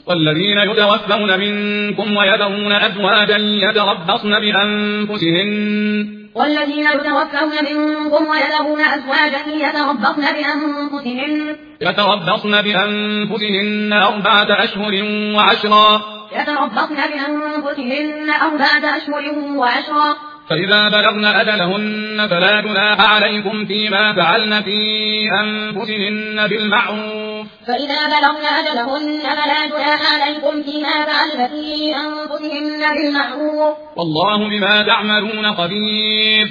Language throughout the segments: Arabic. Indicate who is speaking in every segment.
Speaker 1: والذين يتوفون منكم ويذرون أزواجا يتربصن بأنفسهن أربعة أشهر وعشرا فإذا بلغن أجلهن فلا جناح عليكم فيما فعلن في أنفسهن بالمعروف والله بما تعملون خبير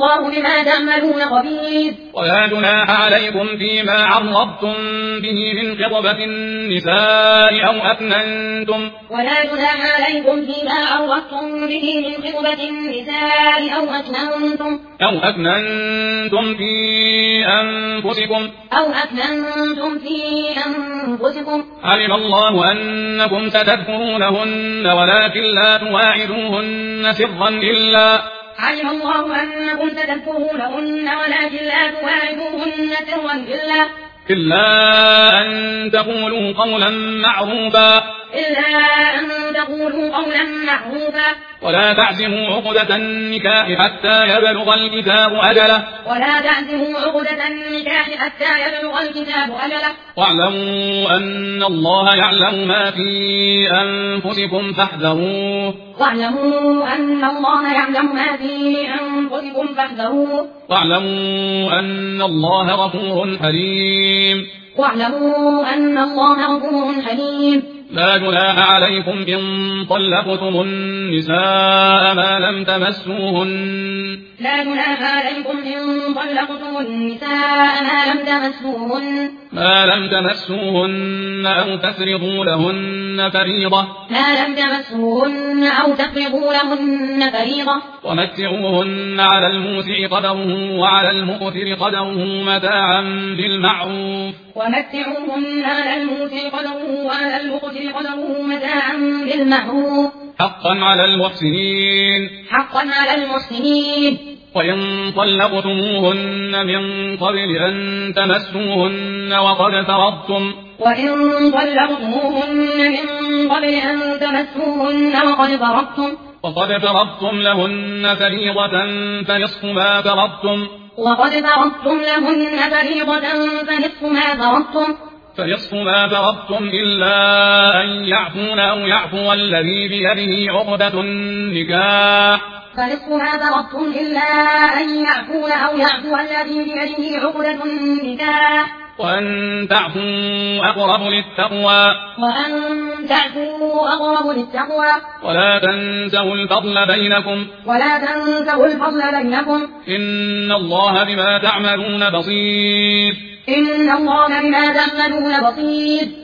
Speaker 1: ولا جناح عليكم فيما عرضتم به من خطبة النساء أو أكننتم في أنفسكم علم الله أنكم ستذكرونهن ولكن لا تواعدوهن سرا إلا أن تقولوا قولا معروفا ولا تعزموا عقدة النكاح حتى يبلغ الكتاب أجله واعلموا أن الله يعلم ما في أنفسكم فاحذروه واعلموا أن الله غفور حليم لا جناح عليكم إن طلقتم النساء ما لم تمسوهن أو تفرضوا لهن فريضة ومتعوهن على الموسع قدره وعلى المقتر قدره متاعا بالمعروف حقا على المحسنين وإن طلقتموهن من قبل أن تمسوهن وقد فرضتم لهن فريضة فنصف ما فرضتم إلا أن يعفون أو يعفو الذي بيده عقدة النكاح وأن تعفوا أقرب للتقوى ولا تنسوا الفضل بينكم إن الله بما تعملون بصير